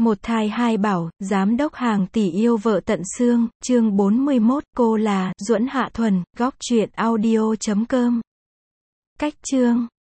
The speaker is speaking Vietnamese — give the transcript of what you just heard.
Một thai hai bảo, giám đốc hàng tỷ yêu vợ tận xương, chương 41, cô là, Duẫn Hạ Thuần, góc truyện audio.com. Cách chương